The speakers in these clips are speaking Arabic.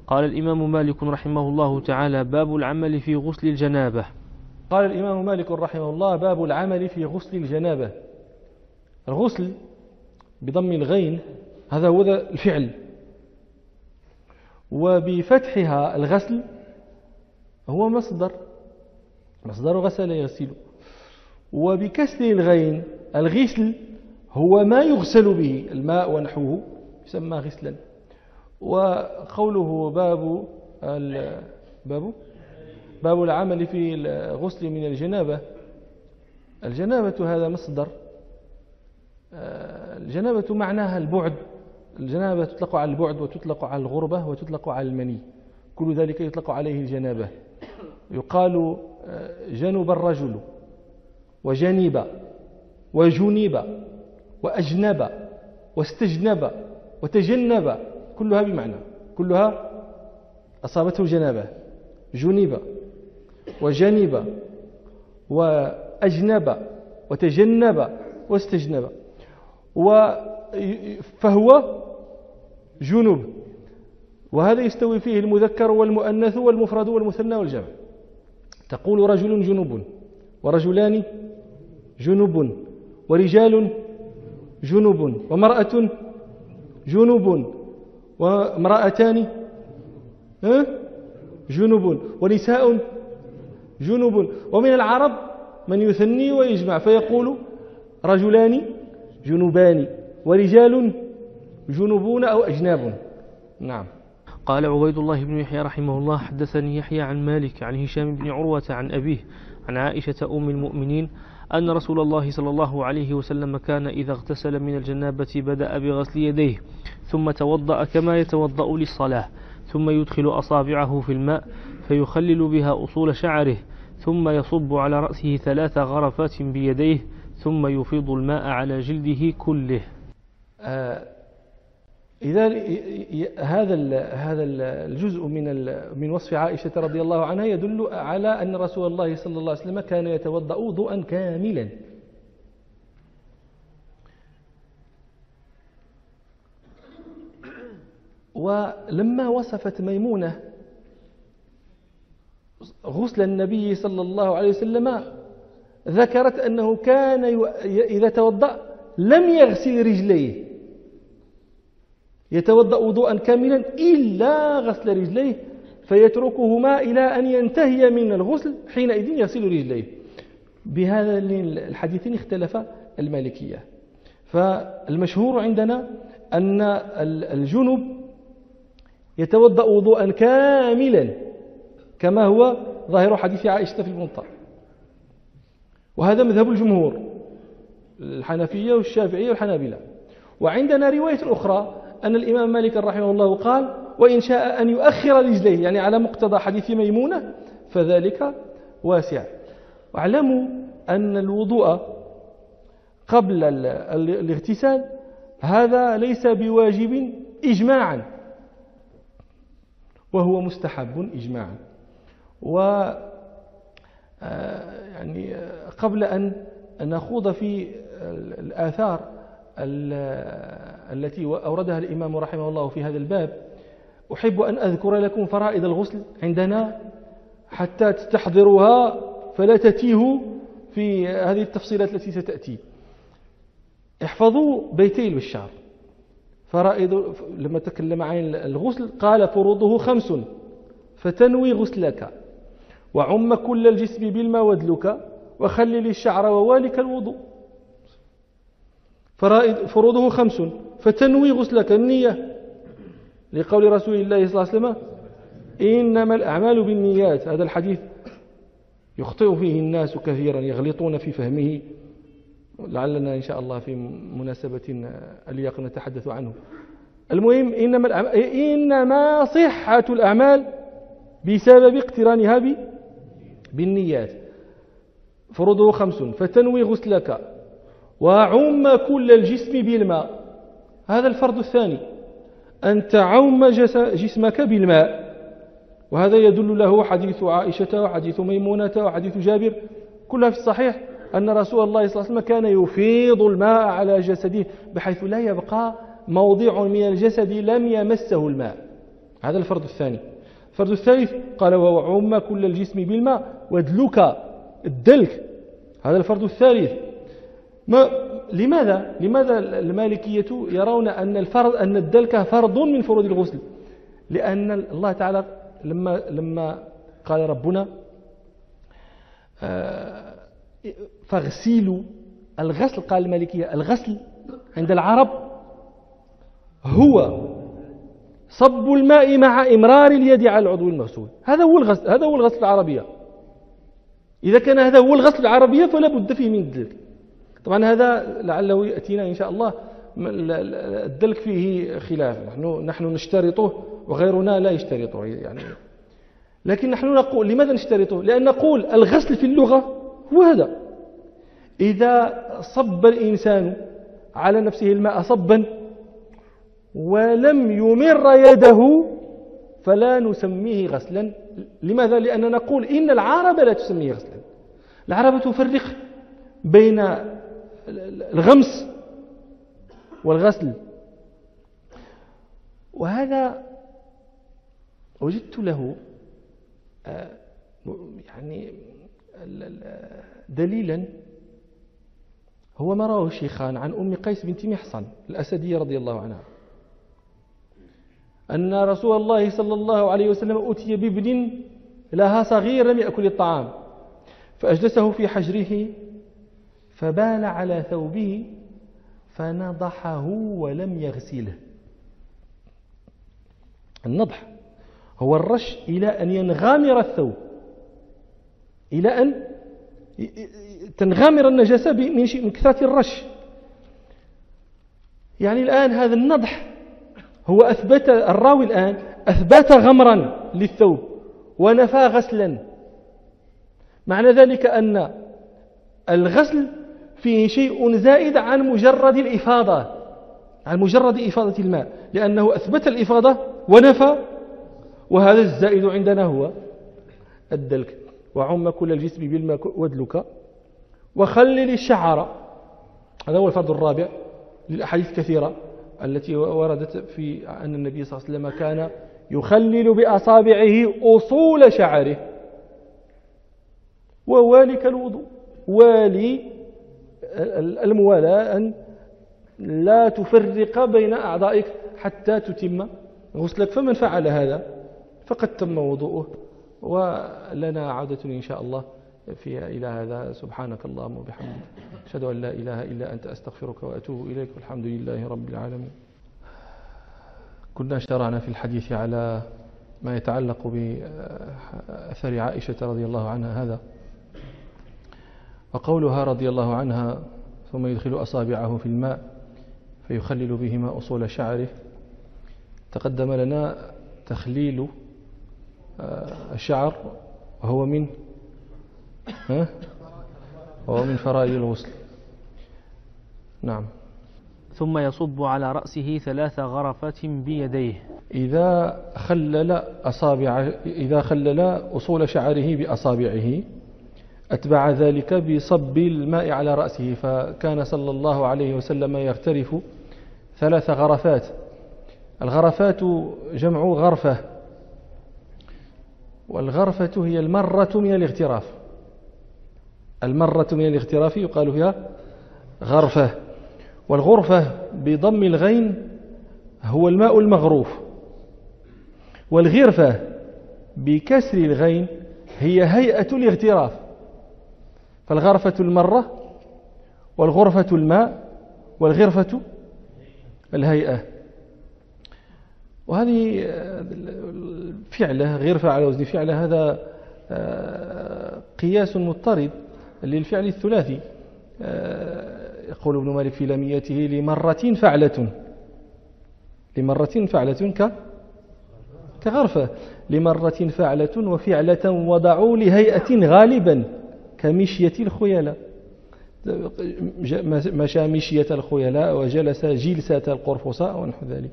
قال الإمام مالك رحمه الله تعالى: باب العمل في غسل الجنابة. قال الإمام مالك رحمه الله: باب العمل في غسل الجنابة. الغسل بضم الغين هذا هو الفعل، وبفتحها الغسل هو مصدر غسل يغسل، وبكسر الغين الغسل هو ما يغسل به الماء ونحوه يسمى غسلا. وقوله باب العمل في الغسل من الجنابة هذا مصدر. الجنابة معناها البعد. الجنابة تطلق على البعد وتطلق على الغربة وتطلق على المني، كل ذلك يطلق عليه الجنابة. يقال جنب الرجل وجنب وجنب وأجنب واستجنب وتجنب، كلها بمعنى، كلها أصابته الجنابة. جنب وجنب وأجنب وتجنب واستجنب، فهو جنب، وهذا يستوي فيه المذكر والمؤنث والمفرد والمثنى والجمع. تقول رجل جنب ورجلان جنب ورجال جنب ومرأة جنب وامرأتان جنب ونساء جنب. ومن العرب من يثني ويجمع فيقول رجلان جنبان ورجال جنبون أو أجناب. نعم. قال عبيد الله بن يحيى رحمه الله: حدثني يحيى عن مالك عن هشام بن عروة عن أبيه عن عائشة أم المؤمنين أن رسول الله صلى الله عليه وسلم كان إذا اغتسل من الجنابة بدأ بغسل يديه ثم توضأ كما يتوضأ للصلاة، ثم يدخل أصابعه في الماء فيخلل بها أصول شعره، ثم يصب على رأسه 3 غرفات بيديه، ثم يفيض الماء على جلده كله. إذا هذا الجزء من وصف عائشة رضي الله عنها يدل على أن رسول الله صلى الله عليه وسلم كان يتوضأ وضوءا كاملا. ولما وصفت ميمونة غسل النبي صلى الله عليه وسلم ذكرت أنه كان إذا توضأ لم يغسل رجليه، يتوضأ وضوءا كاملا إلا غسل رجليه فيتركهما إلى أن ينتهي من الغسل، حينئذ يغسل رجليه. بهذا الحديثين اختلف المالكية. فالمشهور عندنا أن الجنب يتوضأ وضوءا كاملا كما هو ظاهر حديث عائشة في الموطأ، وهذا مذهب الجمهور الحنفية والشافعية والحنابلة. وعندنا رواية أخرى أن الإمام مالك رحمه الله قال: وإن شاء أن يؤخر رجليه، يعني على مقتضى حديث ميمونة، فذلك واسع. واعلموا أن الوضوء قبل الاغتسال هذا ليس بواجب إجماعا، وهو مستحب إجماعا. يعني قبل أن نخوض في الآثار التي أوردها الإمام رحمه الله في هذا الباب، أحب أن أذكر لكم فرائض الغسل عندنا حتى تستحضروها فلا تتيهوا في هذه التفصيلات التي ستأتي. احفظوا بيتي البشار. فرائض لما تكلم عن الغسل قال: فروضه 5، فتنوي غسلك، وعم كل الجسم بالماء وادلك، وخلل الشعر ووالك الوضوء. فروضه 5، فتنوي غسلك، النية، لقول رسول الله صلى الله عليه وسلم: إنما الأعمال بالنيات. هذا الحديث يخطئ فيه الناس كثيرا، يغلطون في فهمه، لعلنا إن شاء الله في مناسبة اليق نتحدث عنه. المهم إنما صحة الأعمال بسبب اقترانها بالنيات. فروضه 5، فتنوي غسلك، وعم كل الجسم بالماء. هذا الفرض الثاني، أن تعم جسمك بالماء، وهذا يدل له حديث عائشة وحديث ميمونة وحديث جابر، كلها في الصحيح، أن رسول الله صلى الله عليه وسلم كان يفيض الماء على جسده بحيث لا يبقى موضع من الجسد لم يمسه الماء. هذا الفرض الثاني. الفرض الثالث قال وعم كل الجسم بالماء وادلك الدلك. هذا الفرض الثالث. لماذا المالكية يرون أن الدلك فرض من فروض الغسل؟ لأن الله تعالى لما قال ربنا فاغسلوا الغسل، قال المالكية الغسل عند العرب هو صب الماء مع إمرار اليد على العضو المغسول. هذا هو الغسل العربية. إذا كان هذا هو الغسل العربية فلا بد فيه من الدلك. طبعا هذا لعله يأتينا إن شاء الله. الدلك فيه خلاف، نحن نشترطه وغيرنا لا يشترطه يعني. لكن نحن نقول لماذا نشترطه؟ لأن نقول الغسل في اللغة هو هذا. إذا صب الإنسان على نفسه الماء صبا ولم يمر يده فلا نسميه غسلا. لماذا؟ لأننا نقول إن العرب لا تسميه غسلا. العرب تفرق بين الغمس والغسل، وهذا وجدت له يعني دليلا، هو ما رواه الشيخان عن أم قيس بنت محصن الأسدية رضي الله عنها أن رسول الله صلى الله عليه وسلم أتي بابن لها صغير لم يأكل الطعام فأجلسه في حجره فبال على ثوبه فنضحه ولم يغسله. النضح هو الرش إلى أن ينغامر الثوب، إلى أن تنغامر النجاسة من كثرة الرش. يعني الآن هذا النضح هو أثبت، الراوي الآن أثبت غمرا للثوب ونفى غسلا. معنى ذلك أن الغسل فيه شيء زائد عن مجرد الإفاضة، عن مجرد إفاضة الماء، لأنه أثبت الإفاضة ونفى، وهذا الزائد عندنا هو الدلك. وعم كل الجسم بالماء وادلك وخلل الشعر. هذا هو الفرض الرابع للأحاديث الكثيرة التي وردت في أن النبي صلى الله عليه وسلم كان يخلل بأصابعه أصول شعره. ووالي كالوضوء، والي الموالاة أن لا تفرق بين أعضائك حتى تتم غسلك. فمن فعل هذا فقد تم وضوءه. ولنا عودة إن شاء الله إلى هذا. سبحانك اللهم وبحمدك أشهد أن لا إله إلا أنت أستغفرك وأتوب إليك والحمد لله رب العالمين. كنا شرعنا في الحديث على ما يتعلق بأثر عائشة رضي الله عنها هذا، وقولها رضي الله عنها ثم يدخل أصابعه في الماء فيخلل بهما أصول شعره. تقدم لنا تخليل الشعر وهو من فرائض الغسل. نعم. ثم يصب على رأسه 3 غرفات بيديه. إذا خلل أصول شعره بأصابعه أتبع ذلك بصب الماء على رأسه، فكان صلى الله عليه وسلم يغترف 3 غرفات. الغرفات جمع غرفة، والغرفة هي المرة من الاغتراف. المرة من الاغتراف يقال فيها غرفة. والغرفة بضم الغين هو الماء المغروف، والغرفة بكسر الغين هي هيئة الاغتراف. فالغرفة المرة، والغرفة الماء، والغرفة الهيئة. وهذه فعلة غرفة على وزن فعلة، هذا قياس مضطرد للفعل الثلاثي. يقول ابن مالك في لاميته لمرة فعلة، لمرة فعلة كغرفة، لمرة فعلة وفعلة وضعوا لهيئة غالبا كمشية الخيلاء، مشى مشية الخيلاء وجلس جلسة القرفصاء ونحو ذلك.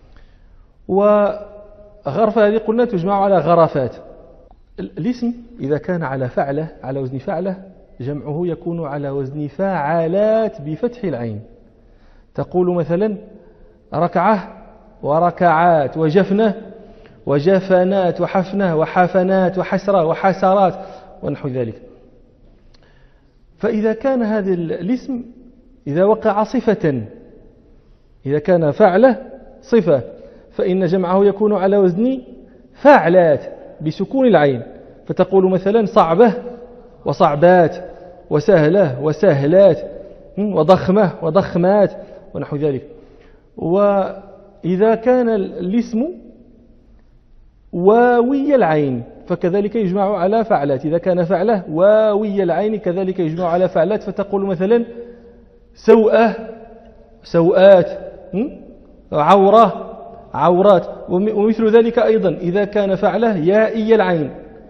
وغرفة هذه قلنا تجمع على غرفات. الاسم إذا كان على فعلة على وزن فعلة جمعه يكون على وزن فاعلات بفتح العين. تقول مثلا ركعة وركعات وجفنة وجفنات وحفنة وحفنات وحسرة وحسرات ونحو ذلك. فإذا كان هذا الاسم إذا وقع صفة، إذا كان فعله صفة، فإن جمعه يكون على وزن فاعلات بسكون العين، فتقول مثلا صعبة وصعبات وسهلة وسهلات وضخمة وضخمات ونحو ذلك. وإذا كان الاسم واوي العين فكذلك يجمع على فعلات، إذا كان فعله واوي العين كذلك يجمع على فعلات، فتقول مثلا سوءة سوءات، عورة عورات. ومثل ذلك أيضا إذا كان فعله يائي العين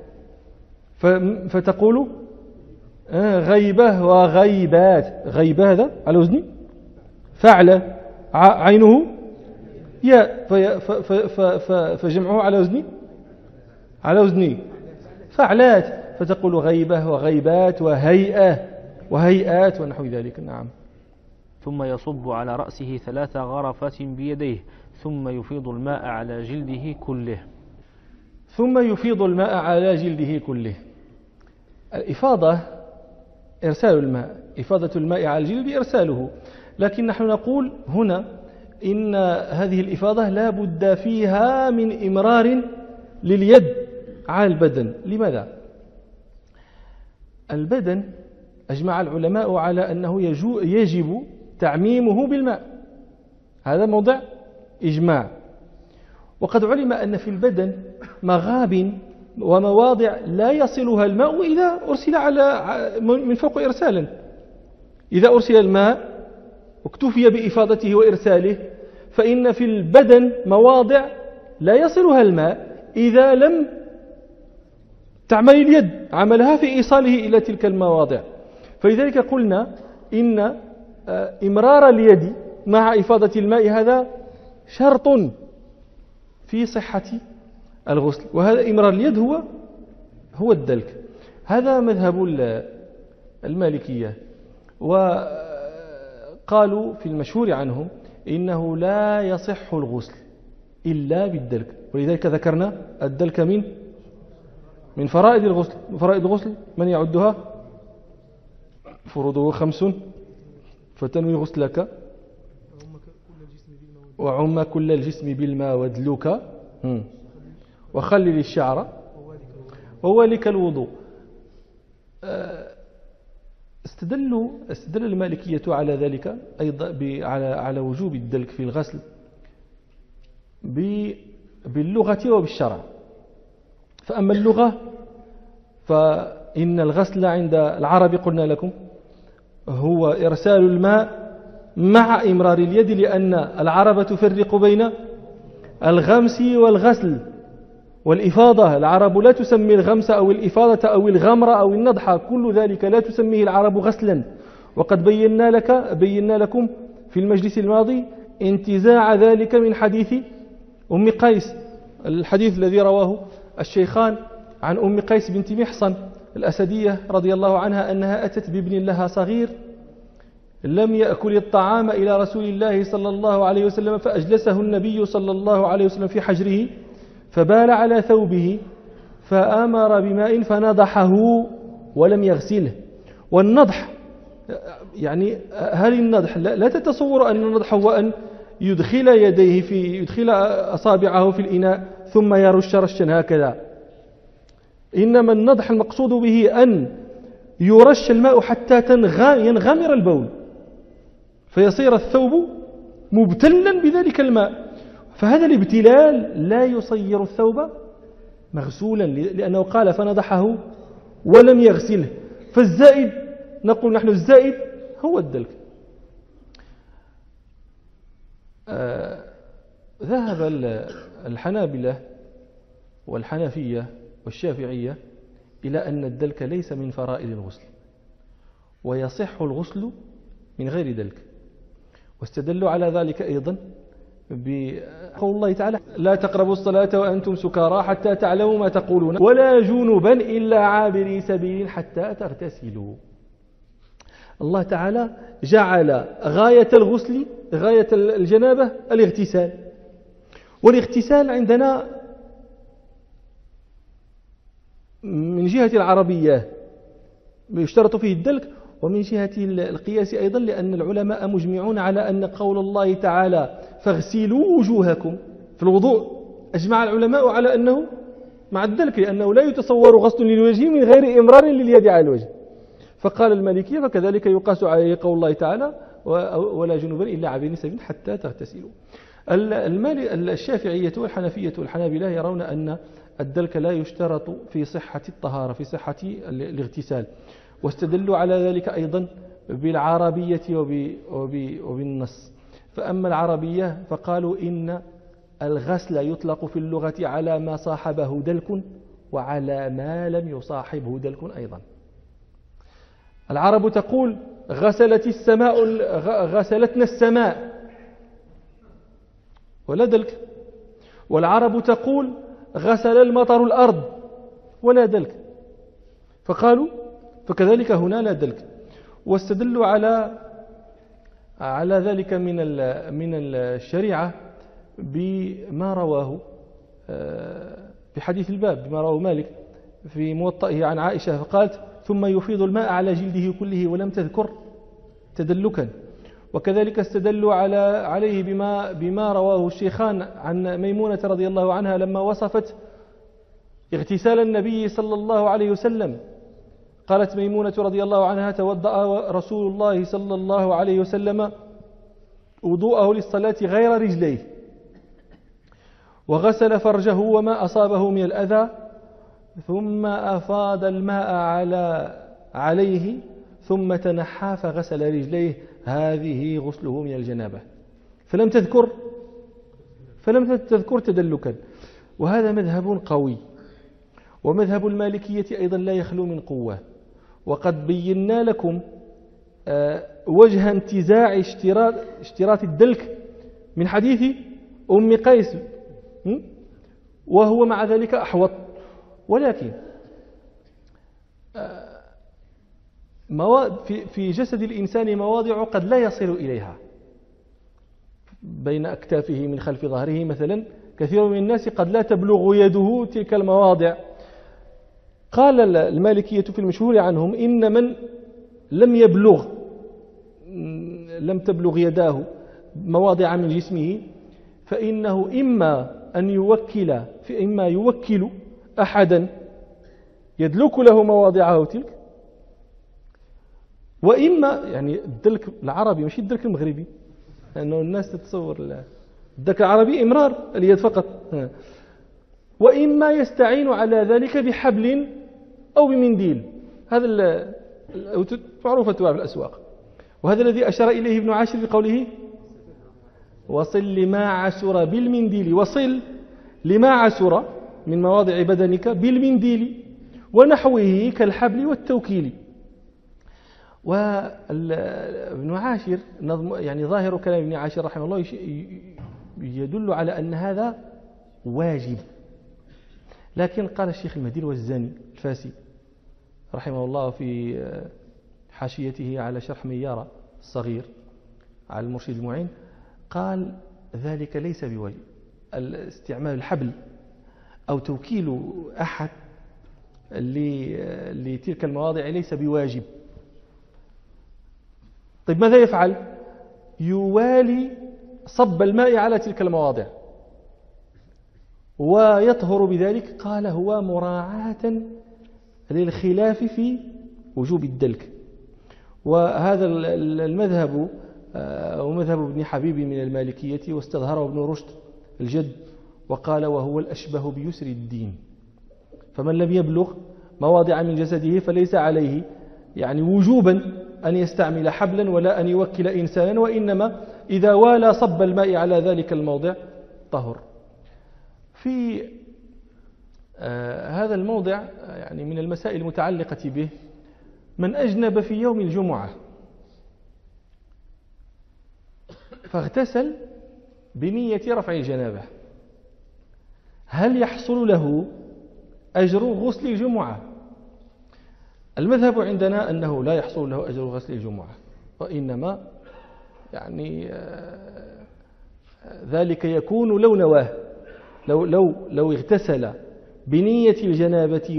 فتقول غيبة وغيبات. غيبة هذا على وزن فعله، عينه ياء فجمعه على وزن فعلات، فتقول غيبة وغيبات وهيئة وهيئات ونحو ذلك. نعم. ثم يصب على رأسه 3 غرفات بيديه ثم يفيض الماء على جلده كله. ثم يفيض الماء على جلده كله. الإفاضة إرسال الماء، إفاضة الماء على الجلد إرساله، لكن نحن نقول هنا إن هذه الإفاضة لا بد فيها من إمرار لليد على البدن. لماذا؟ البدن أجمع العلماء على أنه يجب تعميمه بالماء، هذا موضع إجماع. وقد علم أن في البدن مغاب ومواضع لا يصلها الماء إذا أرسل من فوق إرسالا. إذا أرسل الماء واكتفي بإفاضته وإرساله، فإن في البدن مواضع لا يصلها الماء إذا لم تعمل اليد عملها في إيصاله إلى تلك المواضع. فلذلك قلنا إن إمرار اليد مع إفاضة الماء هذا شرط في صحة الغسل، وهذا إمرار اليد هو الدلك. هذا مذهب المالكية، وقالوا في المشهور عنهم إنه لا يصح الغسل إلا بالدلك، ولذلك ذكرنا الدلك من فرائض الغسل. فرائض الغسل من يعدها؟ فروضه 5 فتنوي غسلك وعم كل الجسم بالماء وادلك وخلل الشعر ووالك الوضوء. استدل المالكية على ذلك أيضا على وجوب الدلك في الغسل باللغة وبالشرع. فأما اللغة فإن الغسل عند العرب قلنا لكم هو إرسال الماء مع إمرار اليد، لأن العرب تفرق بين الغمس والغسل والإفاضة. العرب لا تسمي الغمس أو الإفاضة أو الغمر أو النضح، كل ذلك لا تسميه العرب غسلا. وقد بينا لكم في المجلس الماضي انتزاع ذلك من حديث أم قيس، الحديث الذي رواه الشيخان عن أم قيس بنت محصن الأسدية رضي الله عنها أنها أتت بابن لها صغير لم يأكل الطعام إلى رسول الله صلى الله عليه وسلم، فأجلسه النبي صلى الله عليه وسلم في حجره فبال على ثوبه فأمر بماء فنضحه ولم يغسله. والنضح يعني هل النضح لا تتصور أن النضح هو أن يدخل أصابعه في الإناء ثم يرش رشا هكذا، إنما النضح المقصود به أن يرش الماء حتى ينغمر البول فيصير الثوب مبتلا بذلك الماء. فهذا الابتلال لا يصير الثوب مغسولا، لأنه قال فنضحه ولم يغسله. فالزائد نقول نحن الزائد هو الدلك. ذهب الحنابلة والحنفية والشافعية إلى أن الدلك ليس من فرائض الغسل، ويصح الغسل من غير دلك. واستدلوا على ذلك أيضا بقول الله تعالى لا تقربوا الصلاة وأنتم سكارى حتى تعلموا ما تقولون ولا جنبا إلا عابري سبيل حتى تغتسلوا. الله تعالى جعل غاية الغسل غاية الجنابة الاغتسال، والاغتسال عندنا من جهة العربية يشترط فيه الدلك، ومن جهة القياس أيضا، لأن العلماء مجمعون على أن قول الله تعالى فاغسلوا وجوهكم في الوضوء أجمع العلماء على أنه مع الدلك، لأنه لا يتصور غسل للوجه من غير إمرار لليد على الوجه. فقال المالكية فكذلك يقاس عليه قول الله تعالى ولا جنوبا إلا عابرين سبيل حتى تغتسلوا. الشافعية والحنفية والحنابلة يرون أن الدلك لا يشترط في صحة الطهارة، في صحة الاغتسال، واستدلوا على ذلك أيضا بالعربية وبالنص. فأما العربية فقالوا إن الغسل يطلق في اللغة على ما صاحبه دلك وعلى ما لم يصاحبه دلك أيضا. العرب تقول غسلتنا السماء ولا دلك، والعرب تقول غسل المطر الأرض ولا دلك، فقالوا فكذلك هنا لا دلك. واستدلوا على ذلك من الشريعة بما رواه في حديث الباب، بما رواه مالك في موطئه عن عائشة فقالت ثم يفيض الماء على جلده كله ولم تذكر تدلكا. وكذلك استدلوا عليه بما رواه الشيخان عن ميمونة رضي الله عنها لما وصفت اغتسال النبي صلى الله عليه وسلم، قالت ميمونة رضي الله عنها توضأ رسول الله صلى الله عليه وسلم وضوءه للصلاة غير رجليه، وغسل فرجه وما أصابه من الأذى، ثم أفاض الماء عليه ثم تنحى فغسل رجليه، هذه غسله من الجنابة، فلم تذكر تدلكا. وهذا مذهب قوي، ومذهب المالكية أيضا لا يخلو من قوة. وقد بينا لكم وجه انتزاع اشتراط الدلك من حديث أم قيس، وهو مع ذلك أحوط. ولكن في جسد الإنسان مواضع قد لا يصل إليها، بين أكتافه من خلف ظهره مثلا، كثير من الناس قد لا تبلغ يده تلك المواضع. قال المالكية في المشهور عنهم إن من لم تبلغ يداه مواضع من جسمه فإنه إما يوكل أحدا يدلك له مواضعه تلك، وإما يعني الدلك العربي ماشي الدلك المغربي، لأنه الناس تتصور الدلك العربي إمرار اليد فقط، وإما يستعين على ذلك بحبل أو بمنديل، هذا معروفة في الأسواق. وهذا الذي أشار إليه ابن عاشر بقوله وصل لما عسر بالمنديل، وصل لما عسر من مواضع بدنك بالمنديل ونحوه كالحبل والتوكيل. وابن عاشر يعني ظاهر كلام ابن عاشر رحمه الله يدل على أن هذا واجب. لكن قال الشيخ المهدي الوزاني الفاسي رحمه الله في حاشيته على شرح ميارة الصغير على المرشد المعين، قال ذلك ليس بواجب، استعمال الحبل أو توكيل أحد لتلك المواضع ليس بواجب. طيب ماذا يفعل؟ يوالي صب الماء على تلك المواضع ويطهر بذلك. قال هو مراعاة للخلاف في وجوب الدلك. وهذا المذهب ومذهب ابن حبيب من المالكية، واستظهره ابن رشد الجد وقال وهو الأشبه بيسر الدين. فمن لم يبلغ مواضع من جسده فليس عليه يعني وجوبا أن يستعمل حبلا ولا أن يوكل إنسانا، وإنما إذا والى صب الماء على ذلك الموضع طهر. في هذا الموضع يعني من المسائل المتعلقة به من أجنب في يوم الجمعة فاغتسل بنية رفع الجنابة، هل يحصل له أجر غسل الجمعة؟ المذهب عندنا أنه لا يحصل له أجر غسل الجمعة، وإنما يعني ذلك يكون لو نواه، لو اغتسل بنية الجنابة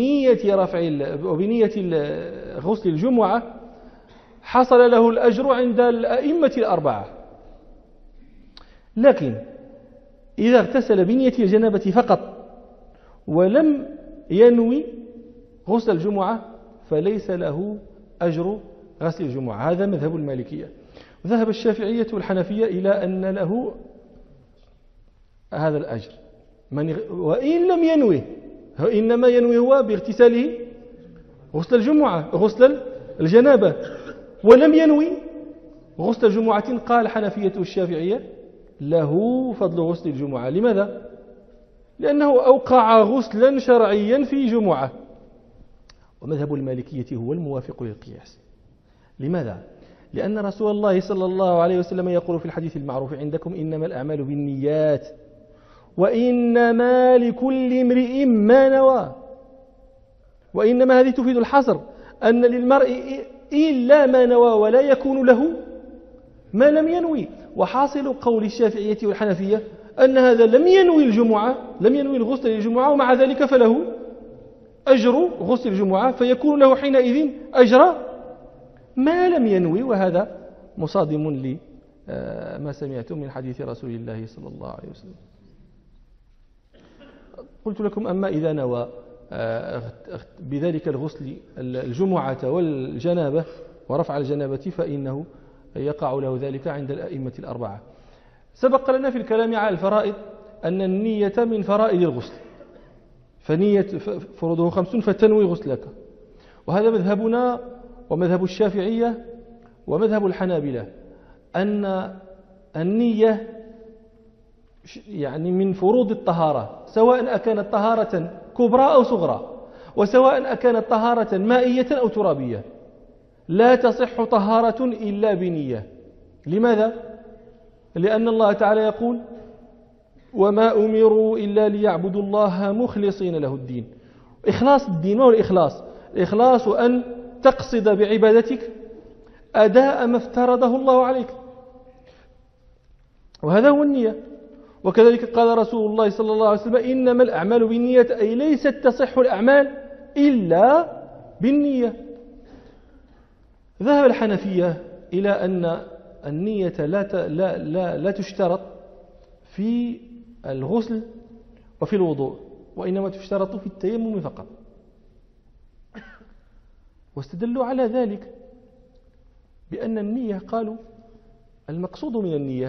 وبنية غسل الجمعة حصل له الأجر عند الأئمة الأربعة. لكن إذا اغتسل بنية الجنابة فقط ولم ينوي غسل الجمعة فليس له أجر غسل الجمعة. هذا مذهب المالكية. ذهب الشافعية والحنفية إلى أن له هذا الأجر وإن لم ينوي، إنما ينوي هو باغتساله غسل الجمعة غسل الجنابة ولم ينوي غسل الجمعة. قال الحنفية والشافعية له فضل غسل الجمعة. لماذا؟ لأنه أوقع غسلا شرعيا في جمعة. ومذهب المالكية هو الموافق للقياس. لماذا؟ لأن رسول الله صلى الله عليه وسلم يقول في الحديث المعروف عندكم إنما الأعمال بالنيات وإنما لكل امرئ ما نوى. وإنما هذه تفيد الحصر، أن للمرء إلا ما نوى ولا يكون له ما لم ينوي. وحاصل قول الشافعية والحنفية أن هذا لم ينوي الجمعة، لم ينوي الغسل للجمعة، ومع ذلك فله أجر غسل الجمعة، فيكون له حينئذ أجر ما لم ينوي. وهذا مصادم لما سمعتم من حديث رسول الله صلى الله عليه وسلم. قلت لكم أما إذا نوى بذلك الغسل الجمعة والجنابة ورفع الجنابة فإنه يقع له ذلك عند الأئمة الأربعة. سبق لنا في الكلام على الفرائض أن النية من فرائض الغسل، فنية فروضه 5 فتنوي غسلك. وهذا مذهبنا ومذهب الشافعية ومذهب الحنابلة، أن النية يعني من فروض الطهارة، سواء أكانت طهارة كبرى أو صغرى، وسواء أكانت طهارة مائية أو ترابية. لا تصح طهارة إلا بنية. لماذا؟ لأن الله تعالى يقول وما أمروا إلا ليعبدوا الله مخلصين له الدين. إخلاص الدين، ما هو الإخلاص؟ الإخلاص أن تقصد بعبادتك أداء ما افترضه الله عليك، وهذا هو النية. وكذلك قال رسول الله صلى الله عليه وسلم إنما الأعمال بالنية، أي ليست تصح الأعمال إلا بالنية. ذهب الحنفية إلى أن النية لا تشترط في الغسل وفي الوضوء، وإنما تشترط في التيمم فقط. واستدلوا على ذلك بأن النية، قالوا المقصود من النية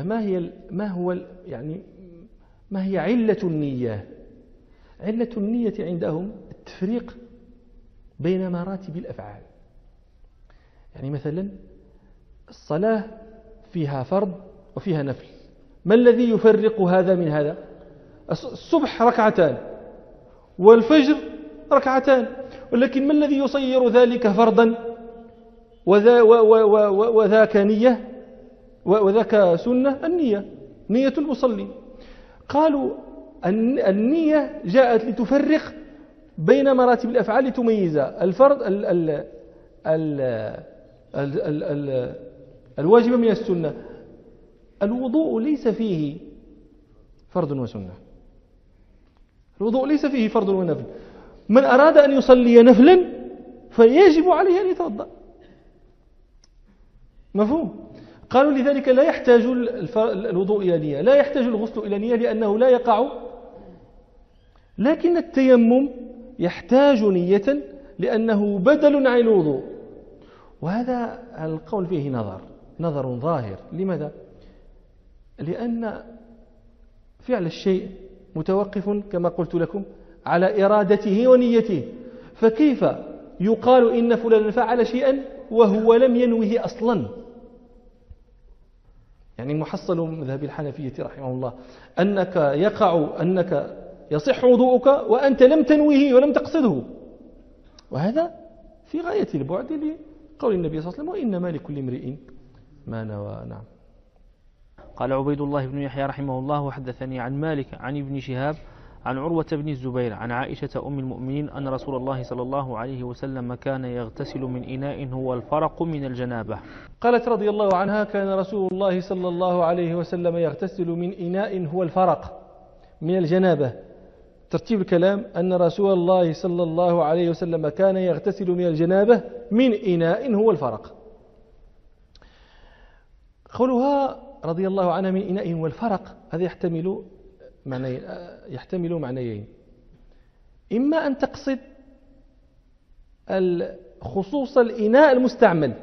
ما هي علة النية؟ علة النية عندهم التفريق بين مراتب الأفعال. يعني مثلا الصلاة فيها فرض وفيها نفل، ما الذي يفرق هذا من هذا؟ الصبح ركعتان والفجر ركعتان، ولكن ما الذي يصير ذلك فرضا وذاك نية وذاك سنة؟ النية، نية المصلي. قالوا النية جاءت لتفرق بين مراتب الأفعال لتميز الفرض الواجب من السنة. الوضوء ليس فيه فرض وسنة، الوضوء ليس فيه فرض ونفل. من أراد أن يصلي نفلا فيجب عليه أن يتوضأ. مفهوم؟ قالوا لذلك لا يحتاج الوضوء إلى نية، لا يحتاج الغسل إلى نية لأنه لا يقع. لكن التيمم يحتاج نية لأنه بدل عن الوضوء. وهذا القول فيه نظر ظاهر. لماذا؟ لأن فعل الشيء متوقف كما قلت لكم على إرادته ونيته، فكيف يقال إن فلان فعل شيئا وهو لم ينوه أصلا؟ يعني محصل مذهب الحنفية رحمه الله أنك يصح وضوءك وأنت لم تنوه ولم تقصده، وهذا في غاية البعد لقول النبي صلى الله عليه وسلم وإنما لكل امرئ ما نوى. نعم. قال عبيد الله بن يحيى رحمه الله وحدثني عن مالك عن ابن شهاب عن عروة بن الزبير عن عائشة أم المؤمنين أن رسول الله صلى الله عليه وسلم كان يغتسل من إناء هو الفرق من الجنابة. قالت رضي الله عنها كان رسول الله صلى الله عليه وسلم يغتسل من إناء هو الفرق من الجنابة. ترتيب الكلام أن رسول الله صلى الله عليه وسلم كان يغتسل من الجنابة من إناء هو الفرق. قولها رضي الله عنها من إناء هو الفرق هذا يحتمل معنيين، إما أن تقصد خصوص الإناء المستعمل،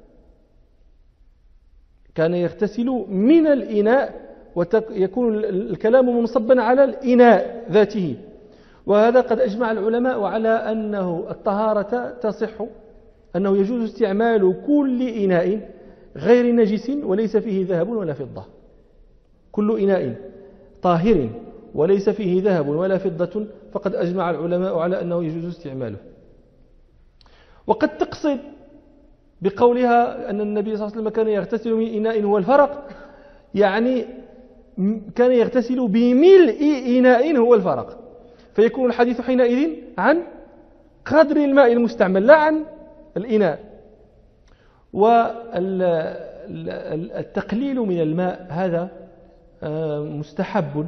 كان يغتسل من الإناء ويكون الكلام منصبا على الإناء ذاته، وهذا قد أجمع العلماء على أنه الطهارة تصح، أنه يجوز استعمال كل إناء غير نجس وليس فيه ذهب ولا فضة، كل إناء طاهر وليس فيه ذهب ولا فضة فقد أجمع العلماء على أنه يجوز استعماله. وقد تقصد بقولها أن النبي صلى الله عليه وسلم كان يغتسل من إناء هو الفرق، يعني كان يغتسل بملء إناء هو الفرق، فيكون الحديث حينئذ عن قدر الماء المستعمل لا عن الإناء. والتقليل من الماء هذا مستحب.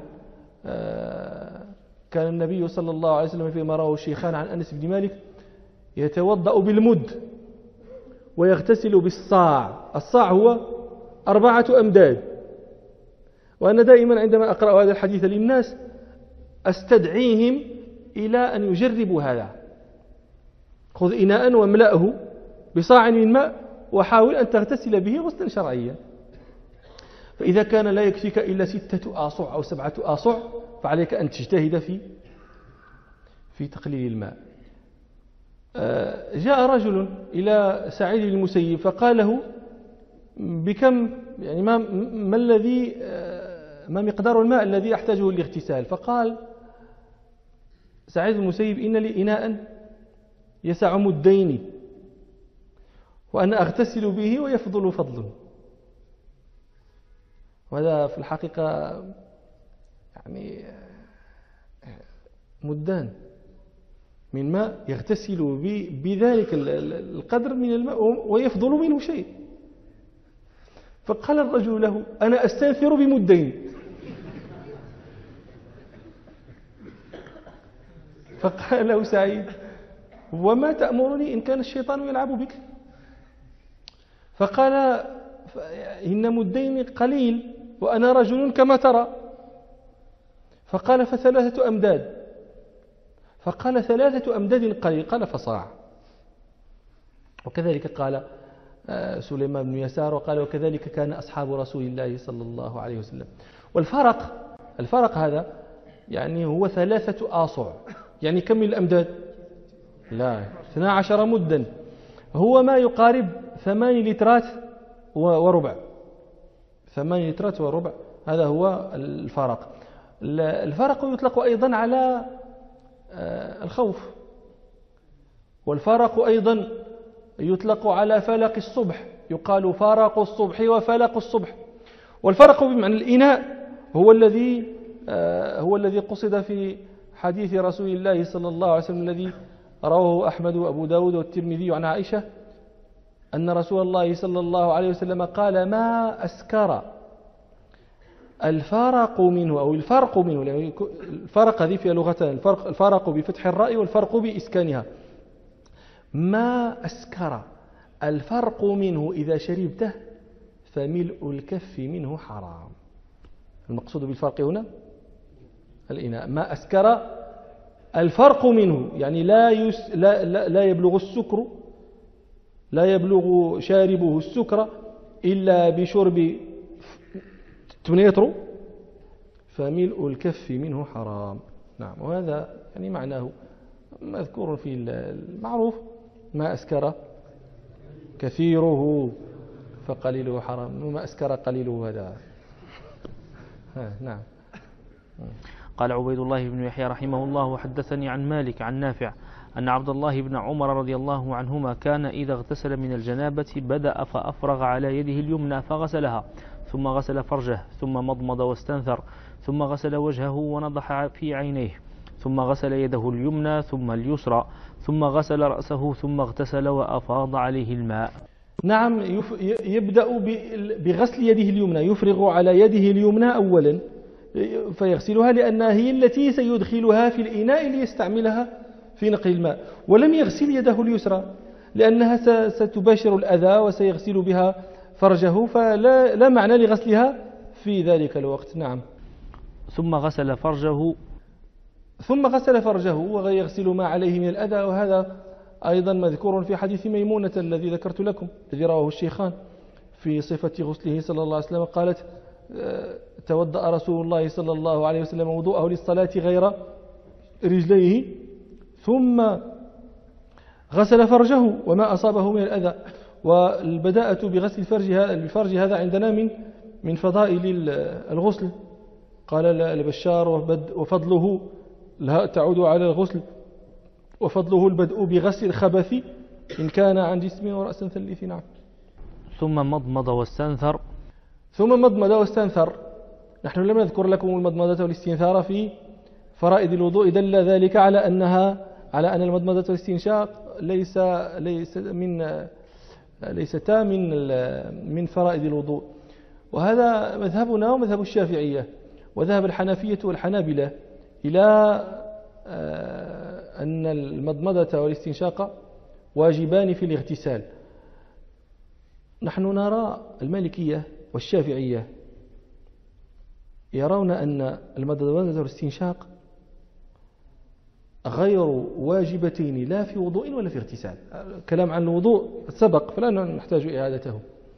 كان النبي صلى الله عليه وسلم فيما رواه الشيخان عن أنس بن مالك يتوضأ بالمد ويغتسل بالصاع. الصاع هو 4 أمداد. وأنا دائما عندما أقرأ هذا الحديث للناس أستدعيهم إلى أن يجربوا هذا. خذ إناء واملأه بصاع من ماء وحاول أن تغتسل به غسلا شرعيا. فإذا كان لا يكفيك إلا 6 آصع أو 7 آصع فعليك أن تجتهد في تقليل الماء. جاء رجل إلى سعيد بن المسيب فقال له بكم يعني ما مقدار الماء الذي أحتاجه للاغتسال؟ فقال سعيد بن المسيب إن لي إناء يسع مدين وأنا أغتسل به ويفضل فضله. وهذا في الحقيقة يعني مدان من ماء يغتسل بذلك القدر من الماء ويفضل منه شيء. فقال الرجل له أنا أستنثر بمدين. فقال له سعيد وما تأمرني إن كان الشيطان يلعب بك؟ فقال إن مدين قليل وأنا رجل كما ترى. فقال ف3 أمداد. فقال 3 أمداد قليل. قال فصاع. وكذلك قال سليمان بن يسار وقال وكذلك كان أصحاب رسول الله صلى الله عليه وسلم. الفرق هذا يعني هو 3 آصع. يعني كم من الأمداد؟ لا 12 مدا، هو ما يقارب 8 لترات وربع. 8 لترات وربع هذا هو الفرق. الفرق يطلق أيضا على الخوف، والفرق أيضا يطلق على فلق الصبح، يقال فرق الصبح وفلق الصبح. والفرق بمعنى الإناء هو الذي قصد في حديث رسول الله صلى الله عليه وسلم الذي رواه أحمد وأبو داود والترمذي عن عائشة أن رسول الله صلى الله عليه وسلم قال ما أسكر الفرق منه أو الفرق منه، لأن الفرق هذه فيها لغتان، الفرق بفتح الراء والفرق بإسكانها. ما أسكر الفرق منه إذا شربته فملء الكف منه حرام. المقصود بالفرق هنا الإناء. ما أسكر الفرق منه يعني لا يبلغ السكر، لا يبلغ شاربه السكر إلا بشرب 8 لتر فملء الكف منه حرام. نعم. وهذا يعني معناه مذكور في المعروف ما أسكر كثيره فقليله حرام، وما أسكر قليله هذا. نعم. قال عبيد الله بن يحيى رحمه الله وحدثني عن مالك عن نافع أن عبد الله بن عمر رضي الله عنهما كان إذا اغتسل من الجنابة بدأ فأفرغ على يده اليمنى فغسلها ثم غسل فرجه ثم مضمض واستنثر ثم غسل وجهه ونضح في عينيه ثم غسل يده اليمنى ثم اليسرى ثم غسل رأسه ثم اغتسل وأفاض عليه الماء. نعم. يبدأ بغسل يده اليمنى، يفرغ على يده اليمنى أولا فيغسلها لأنها هي التي سيدخلها في الإناء ليستعملها في نقل الماء، ولم يغسل يده اليسرى لأنها ستباشر الأذى وسيغسل بها فرجه، فلا معنى لغسلها في ذلك الوقت. نعم. ثم غسل فرجه ويغسل ما عليه من الأذى، وهذا أيضا مذكور في حديث ميمونة الذي ذكرت لكم الذي رواه الشيخان في صفة غسله صلى الله عليه وسلم. قالت: توضأ رسول الله صلى الله عليه وسلم وضوءه للصلاة غير رجليه ثم غسل فرجه وما أصابه من الأذى. والبداءة بغسل الفرج هذا عندنا من فضائل الغسل. قال البشار: وفضله لا تعود على الغسل، وفضله البدء بغسل الخبث إن كان عن جسم ورأس ثلث. نعم. ثم مضمض واستنثر. نحن لم نذكر لكم المضمضة والاستنثار في فرائض الوضوء، دل ذلك على أن المضمضة والاستنشاق ليستا من فرائض الوضوء. وهذا مذهبنا ومذهب الشافعية، وذهب الحنفية والحنابلة إلى أن المضمضة والاستنشاق واجبان في الاغتسال. نحن نرى المالكية والشافعية يرون أن المضمضة والاستنشاق غير واجبتين لا في وضوء ولا في اغتسال. الكلام عن الوضوء سبق فلا نحتاج إعادته.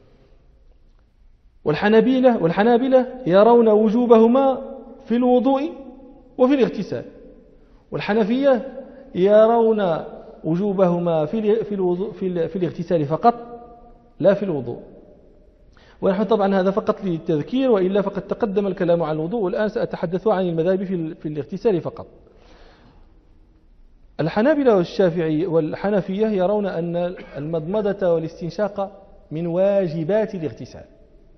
والحنابلة يرون وجوبهما في الوضوء وفي الاغتسال، والحنفية يرون وجوبهما في الاغتسال فقط لا في الوضوء. ونحن طبعا هذا فقط للتذكير، وإلا فقد تقدم الكلام عن الوضوء، والآن سأتحدث عن المذاهب في الاغتسال فقط. الحنابلة والشافعي والحنفية يرون أن المضمضة والاستنشاق من واجبات الاغتسال.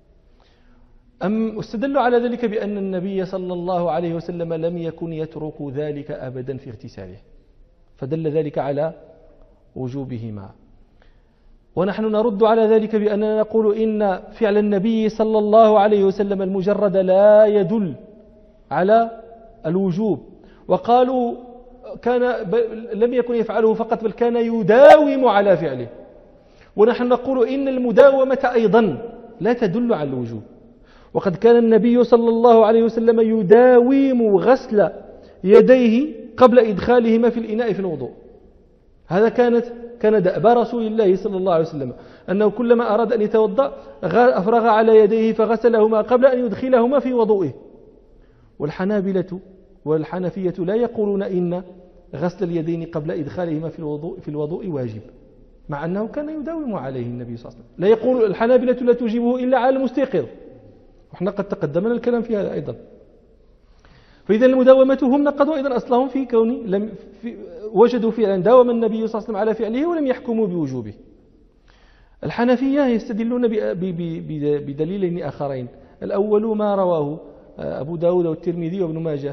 استدلوا على ذلك بأن النبي صلى الله عليه وسلم لم يكن يترك ذلك أبدا في اغتساله، فدل ذلك على وجوبهما. ونحن نرد على ذلك بأننا نقول إن فعل النبي صلى الله عليه وسلم المجرد لا يدل على الوجوب، وقالوا لم يكن يفعله فقط بل كان يداوم على فعله. ونحن نقول إن المداومة أيضا لا تدل على الوجوب، وقد كان النبي صلى الله عليه وسلم يداوم غسل يديه قبل إدخالهما في الإناء في الوضوء. هذا كان دأب رسول الله صلى الله عليه وسلم، أنه كلما أراد أن يتوضأ أفرغ على يديه فغسلهما قبل أن يدخلهما في وضوئه. والحنابلة والحنفية لا يقولون إن غسل اليدين قبل إدخالهما في الوضوء واجب، مع أنه كان يداوم عليه النبي صلى الله عليه وسلم. لا يقول الحنابلة لا تجيبه إلا على المستيقظ، وإحنا قد تقدمنا الكلام في هذا أيضا. فإذا المداومة هم نقضوا أيضا أصلهم في كون وجدوا فعلا داوم النبي صلى الله عليه وسلم على فعله ولم يحكموا بوجوبه. الحنفية يستدلون بدليلين آخرين. الأول ما رواه أبو داود والترمذي وابن ماجه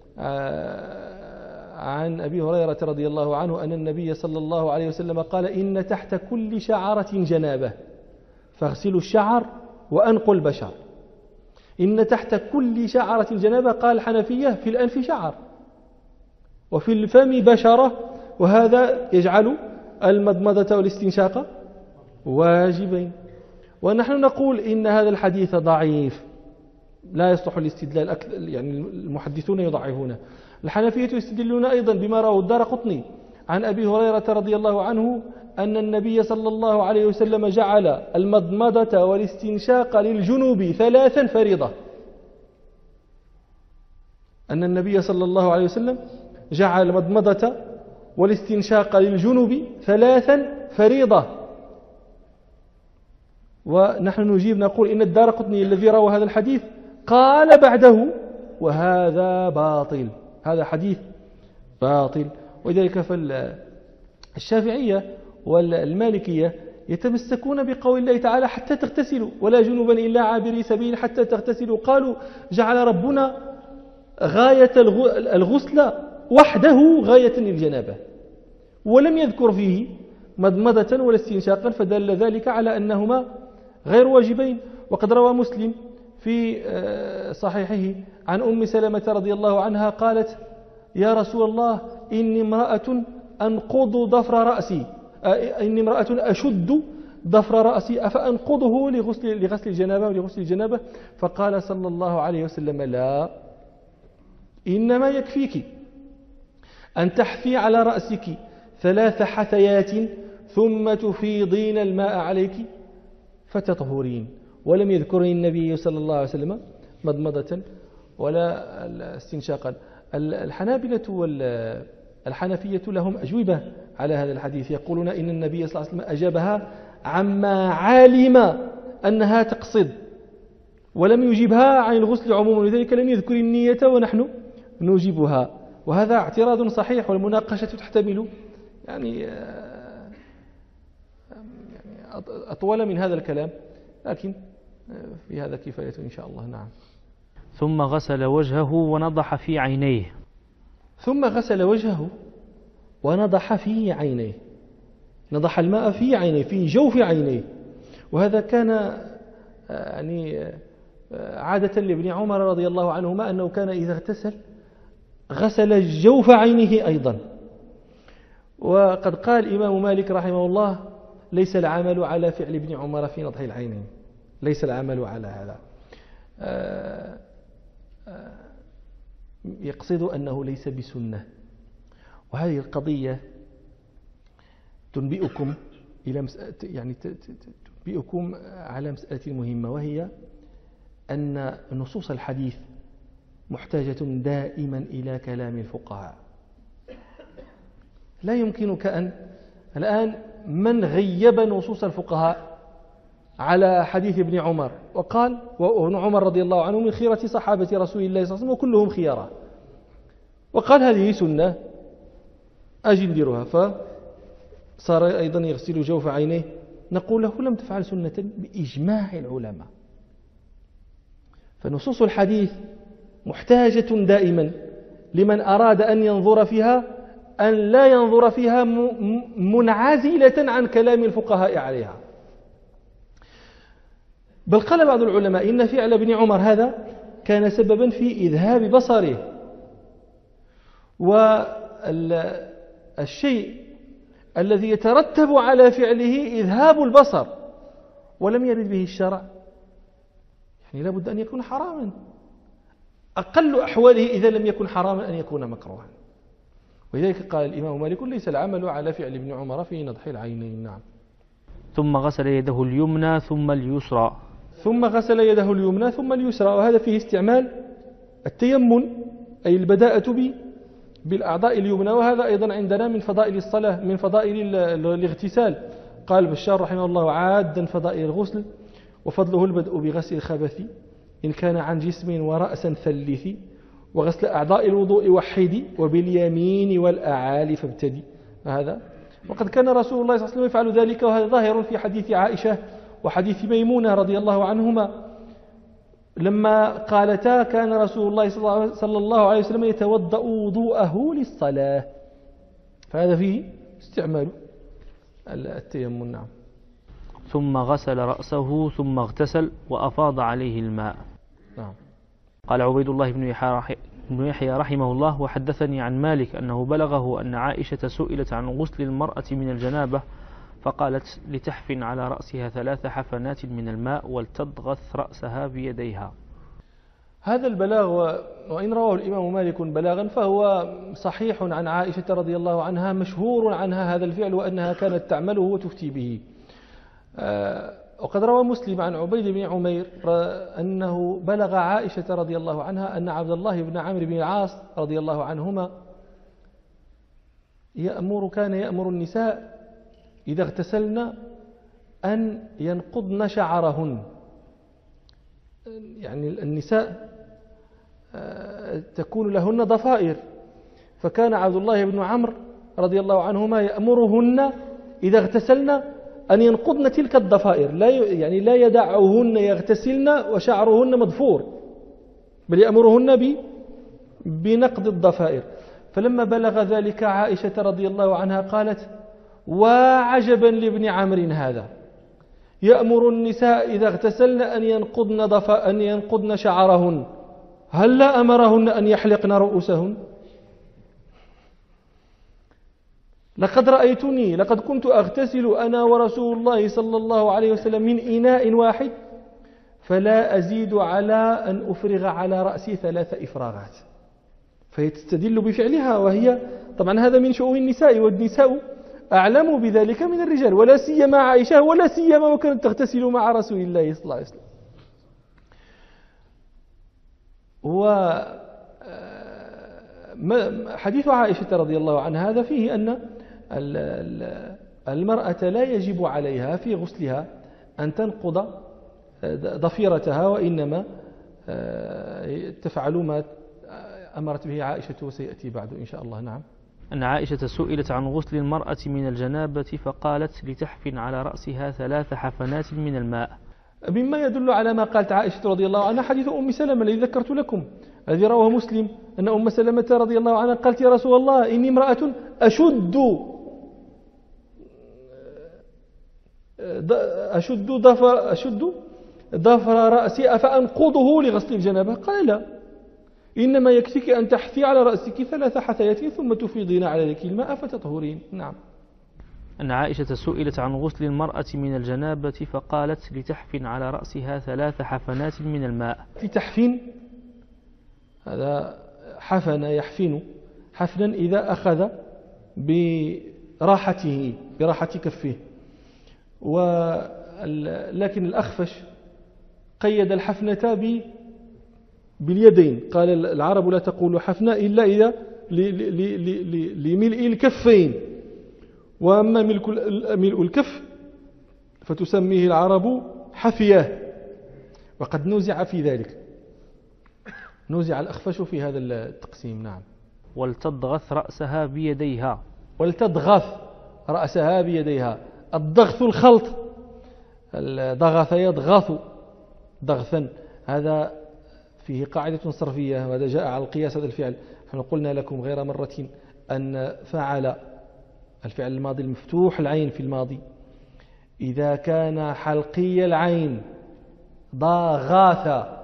عن أبي هريرة رضي الله عنه أن النبي صلى الله عليه وسلم قال: إن تحت كل شعرة جنابة فاغسلوا الشعر وأنقوا البشر. إن تحت كل شعرة جنابة، قال الحنفية في الأنف شعر وفي الفم بشرة، وهذا يجعل المضمضة والاستنشاق واجبين. ونحن نقول إن هذا الحديث ضعيف لا يصلح الاستدلال، يعني المحدثون يضعفونه. الحنفية يستدلون أيضا بما رواه الدارقطني عن أبي هريرة رضي الله عنه أن النبي صلى الله عليه وسلم جعل المضمضة والاستنشاق للجنوب 3 فريضة. أن النبي صلى الله عليه وسلم جعل المضمضة والاستنشاق للجنوب 3 فريضة. ونحن نجيب نقول إن الدارقطني الذي روى هذا الحديث قال بعده: وهذا باطل، هذا حديث باطل. ولذلك فالشافعية والمالكية يتمسكون بقول الله تعالى: حتى تغتسلوا ولا جنوبا إلا عابري سبيل حتى تغتسلوا. قالوا: جعل ربنا غاية الغسل وحده غاية للجنابة، ولم يذكر فيه مضمضة ولا استنشاقا، فدل ذلك على أنهما غير واجبين. وقد روى مسلم في صحيحه عن أم سلمة رضي الله عنها قالت: يا رسول الله إني امرأة أنقض ضفر رأسي، إني امرأة أشد ضفر رأسي أفأنقضه لغسل الجنابة ولغسل الجنابة؟ فقال صلى الله عليه وسلم: لا، إنما يكفيك أن تحثي على رأسك 3 حثيات ثم تفيضين الماء عليك فتطهرين. ولم يذكر النبي صلى الله عليه وسلم مضمضة ولا استنشاقا. الحنابلة والحنفية لهم أجوبة على هذا الحديث، يقولون إن النبي صلى الله عليه وسلم أجابها عما علم أنها تقصد، ولم يجيبها عن الغسل عموما، ولذلك لم يذكر النية ونحن نوجبها. وهذا اعتراض صحيح، والمناقشة تحتمل يعني أطول من هذا الكلام، لكن في هذا كفاية إن شاء الله. نعم. ثم غسل وجهه ونضح في عينيه. ثم غسل وجهه ونضح في عينيه، نضح الماء في عينيه، في جوف عينيه. وهذا كان يعني عادة لابن عمر رضي الله عنهما أنه كان إذا اغتسل غسل جوف عينه أيضا. وقد قال الإمام مالك رحمه الله: ليس العمل على فعل ابن عمر في نضح العينين، ليس العمل على هذا. يقصد أنه ليس بسنة. وهذه القضية تنبئكم إلى يعني تنبئكم على مسألة مهمة، وهي أن نصوص الحديث محتاجة دائما إلى كلام الفقهاء. لا يمكنك أن الآن من غيب نصوص الفقهاء على حديث ابن عمر وقال، وابن عمر رضي الله عنه من خيرة صحابة رسول الله صلى الله عليه وسلم وكلهم خيارا، وقال هذه سنة أجي نديرها، فصار أيضا يغسل جوف عينيه، نقول له: لم تفعل سنة بإجماع العلماء. فنصوص الحديث محتاجة دائما لمن أراد أن ينظر فيها أن لا ينظر فيها منعزلة عن كلام الفقهاء عليها. بل قال بعض العلماء إن فعل ابن عمر هذا كان سببا في إذهاب بصره، والشيء الذي يترتب على فعله إذهاب البصر ولم يرد به الشرع، يعني لابد أن يكون حراما. أقل أحواله إذا لم يكن حراما أن يكون مكروها. ولذلك قال الإمام مالك: ليس العمل على فعل ابن عمر في نضح العينين. نعم. ثم غسل يده اليمنى ثم اليسرى. ثم غسل يده اليمنى ثم اليسرى، وهذا فيه استعمال التيمم، أي البداءة بالأعضاء اليمنى، وهذا أيضا عندنا من فضائل الصلاة، من فضائل الاغتسال. قال بشار رحمه الله: عادا فضائل الغسل وفضله البدء بغسل الخبث إن كان عن جسم ورأسا ثلث، وغسل أعضاء الوضوء وحدي، وباليمين والأعالي فابتدي. هذا وقد كان رسول الله صلى الله عليه وسلم يفعل ذلك، وهذا ظاهر في حديث عائشة وحديث ميمونة رضي الله عنهما لما قالتا: كان رسول الله صلى الله عليه وسلم يتوضأ وضوءه للصلاة. فهذا فيه استعمال التيمم. نعم. ثم غسل رأسه ثم اغتسل وأفاض عليه الماء. نعم. قال عبيد الله بن يحيى رحمه الله: وحدثني عن مالك أنه بلغه أن عائشة سئلت عن غسل المرأة من الجنابة فقالت: لتحف على رأسها 3 حفنات من الماء ولتضغث رأسها بيديها. هذا البلاغ وإن رواه الإمام مالك بلاغا فهو صحيح عن عائشة رضي الله عنها، مشهور عنها هذا الفعل وأنها كانت تعمله وتفتي به. وقد روى مسلم عن عبيد بن عمير أنه بلغ عائشة رضي الله عنها أن عبد الله بن عمرو بن العاص رضي الله عنهما كان يأمر النساء إذا اغتسلن أن ينقضن شعرهن. يعني النساء تكون لهن ضفائر، فكان عبد الله بن عمرو رضي الله عنهما يأمرهن إذا اغتسلن أن ينقضن تلك الضفائر، لا يدعهن يغتسلن وشعرهن مضفور، بل يأمرهن بنقض الضفائر. فلما بلغ ذلك عائشة رضي الله عنها قالت: وعجبا لابن عمرو هذا، يأمر النساء إذا اغتسلن أن ينقضن شعرهن، هل لا أمرهن أن يحلقن رؤوسهن؟ لقد كنت أغتسل أنا ورسول الله صلى الله عليه وسلم من إناء واحد فلا أزيد على أن أفرغ على رأسي 3 إفراغات. فهي تستدل بفعلها، وهي طبعا هذا من شؤون النساء، والنساء أعلم بذلك من الرجال، ولا سيما عائشة، ولا سيما وكانت تغتسل مع رسول الله صلى الله عليه وسلم. حديث عائشة رضي الله عنها هذا فيه أن المرأة لا يجب عليها في غسلها أن تنقض ضفيرتها، وإنما تفعل ما أمرت به عائشة وسيأتي بعد إن شاء الله. نعم. أن عائشة سئلت عن غسل المرأة من الجنابة فقالت لتحفن على رأسها 3 حفنات من الماء. مما يدل على ما قالت عائشة رضي الله عنها حديث أم سلمة الذي ذكرت لكم، الذي رواه مسلم، أن أم سلمة رضي الله عنها قالت يا رسول الله إني امرأة أشد ضفر رأسي أفأنقضه لغسل الجنابة؟ قال لا، إنما يكفيك أن تحثي على رأسك 3 حثيات ثم تفيضين على ذلك الماء فتطهرين. نعم. أن عائشة سئلت عن غسل المرأة من الجنابة فقالت لتحفن على رأسها 3 حفنات من الماء. لتحفن، هذا حفن يحفن حفنا إذا أخذ براحة كفه، لكن الأخفش قيد الحفنة باليدين، قال العرب لا تقول حفنة إلا إذا لملء الكفين، وأما ملء الكف فتسميه العرب حفياه، وقد نوزع في ذلك، نوزع الأخفش في هذا التقسيم. نعم. ولتضغث رأسها بيديها. ولتضغث رأسها بيديها، الضغث الخلط، ضغث يضغث ضغثا، هذا فيه قاعدة صرفية، وهذا جاء على القياس هذا الفعل. نحن قلنا لكم غير مرة أن فعل الفعل الماضي المفتوح العين في الماضي إذا كان حلقي العين ضاغاث،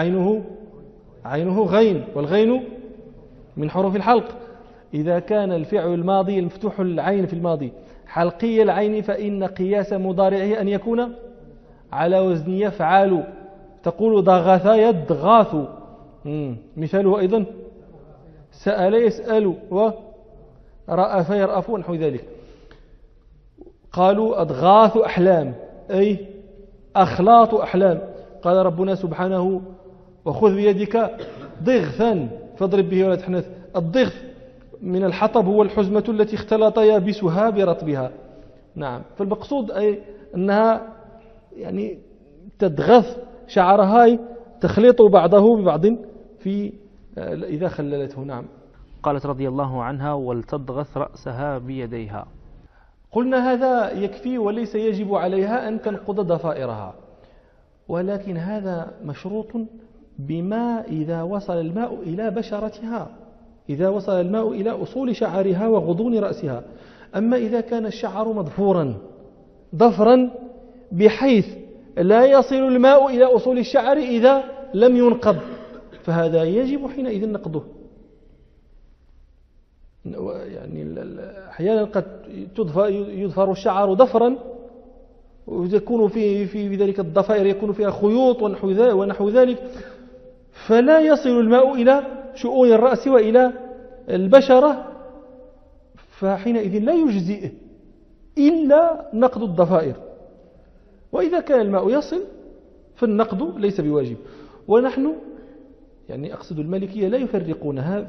عينه غين، والغين من حروف الحلق. إذا كان الفعل الماضي المفتوح العين في الماضي حلقي العين فإن قياس مضارعه أن يكون على وزن يفعل، تقول ضغث يضغاث. مثاله أيضا سأل يسأل، ورأف يرأف، ونحو ذلك. قالوا أضغاث أحلام أي أخلاط أحلام. قال ربنا سبحانه وخذ بيدك ضغثا فاضرب به ولا تحنث. الضغث من الحطب هو الحزمة التي اختلط يابسها برطبها. نعم. فالمقصود أي أنها يعني تضغث شعرها، تخلط بعضه ببعض في إذا خللته. نعم. قالت رضي الله عنها ولتضغث رأسها بيديها. قلنا هذا يكفي وليس يجب عليها أن تنقض ضفائرها، ولكن هذا مشروط بما إذا وصل الماء إلى بشرتها، إذا وصل الماء إلى أصول شعرها وغضون رأسها. أما إذا كان الشعر مضفورا ضفرا بحيث لا يصل الماء إلى أصول الشعر إذا لم ينقض، فهذا يجب حينئذ نقضه. يعني أحيانا قد يضفر الشعر ضفرا ويكون في ذلك الضفائر يكون فيها خيوط ونحو ذلك، فلا يصل الماء إلى شؤون الرأس وإلى البشرة، فحينئذ لا يجزئ إلا نقض الضفائر. وإذا كان الماء يصل فالنقض ليس بواجب. ونحن يعني أقصد المالكية لا يفرقونها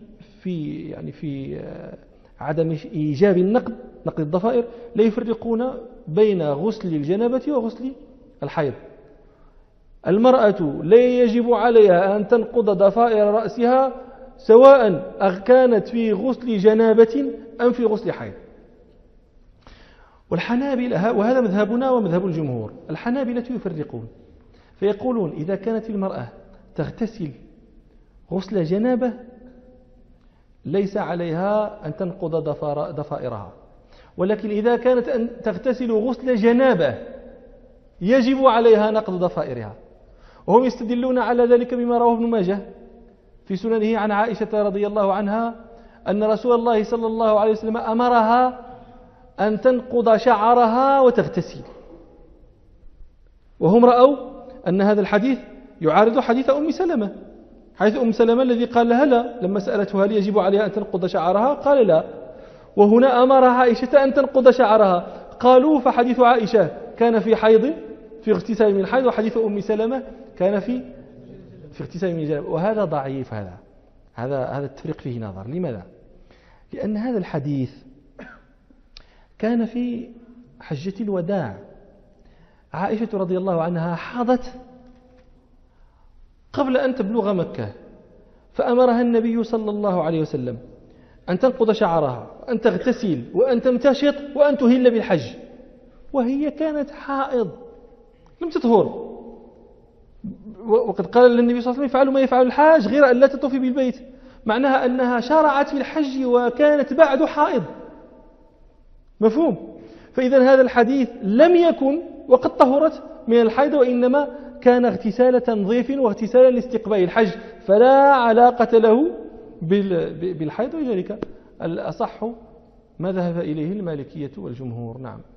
في عدم إيجاب نقض الضفائر، لا يفرقون بين غسل الجنابة وغسل الحيض. المرأة لا يجب عليها أن تنقض ضفائر رأسها سواء كانت في غسل جنابة أم في غسل حيض. والحنابلة، وهذا مذهبنا ومذهب الجمهور، الحنابلة يفرقون فيقولون إذا كانت المرأة تغتسل غسل جنابة ليس عليها أن تنقض ضفائرها، ولكن إذا كانت أن تغتسل غسل جنابة يجب عليها نقض ضفائرها. وهم يستدلون على ذلك بما رواه ابن ماجه في سننه عن عائشة رضي الله عنها أن رسول الله صلى الله عليه وسلم أمرها أن تنقض شعرها وتغتسل، وهم رأوا أن هذا الحديث يعارض حديث أم سلمة، حيث أم سلمة الذي قال لها لا لما سألته هل يجب عليها أن تنقض شعرها قال لا، وهنا أمر عائشة أن تنقض شعرها. قالوا فحديث عائشة كان في حيض في اغتسال من الحيض، وحديث أم سلمة كان في اغتسال من الجنابة، وهذا ضعيف. هذا التفريق فيه نظر. لماذا؟ لأن هذا الحديث كان في حجة الوداع. عائشة رضي الله عنها حاضت قبل أن تبلغ مكة، فأمرها النبي صلى الله عليه وسلم أن تنقض شعرها وأن تغتسل وأن تمتشط وأن تهل بالحج، وهي كانت حائض لم تطهر. وقد قال النبي صلى الله عليه وسلم يفعل ما يفعل الحاج غير أن لا تطوفي بالبيت، معناها أنها شرعت في الحج وكانت بعد حائض. مفهوم؟ فإذا هذا الحديث لم يكن وقد طهرت من الحيض، وإنما كان اغتسال تنظيف واغتسال لاستقبال الحج، فلا علاقة له بالحيض. ولذلك الأصح ما ذهب إليه المالكية والجمهور. نعم.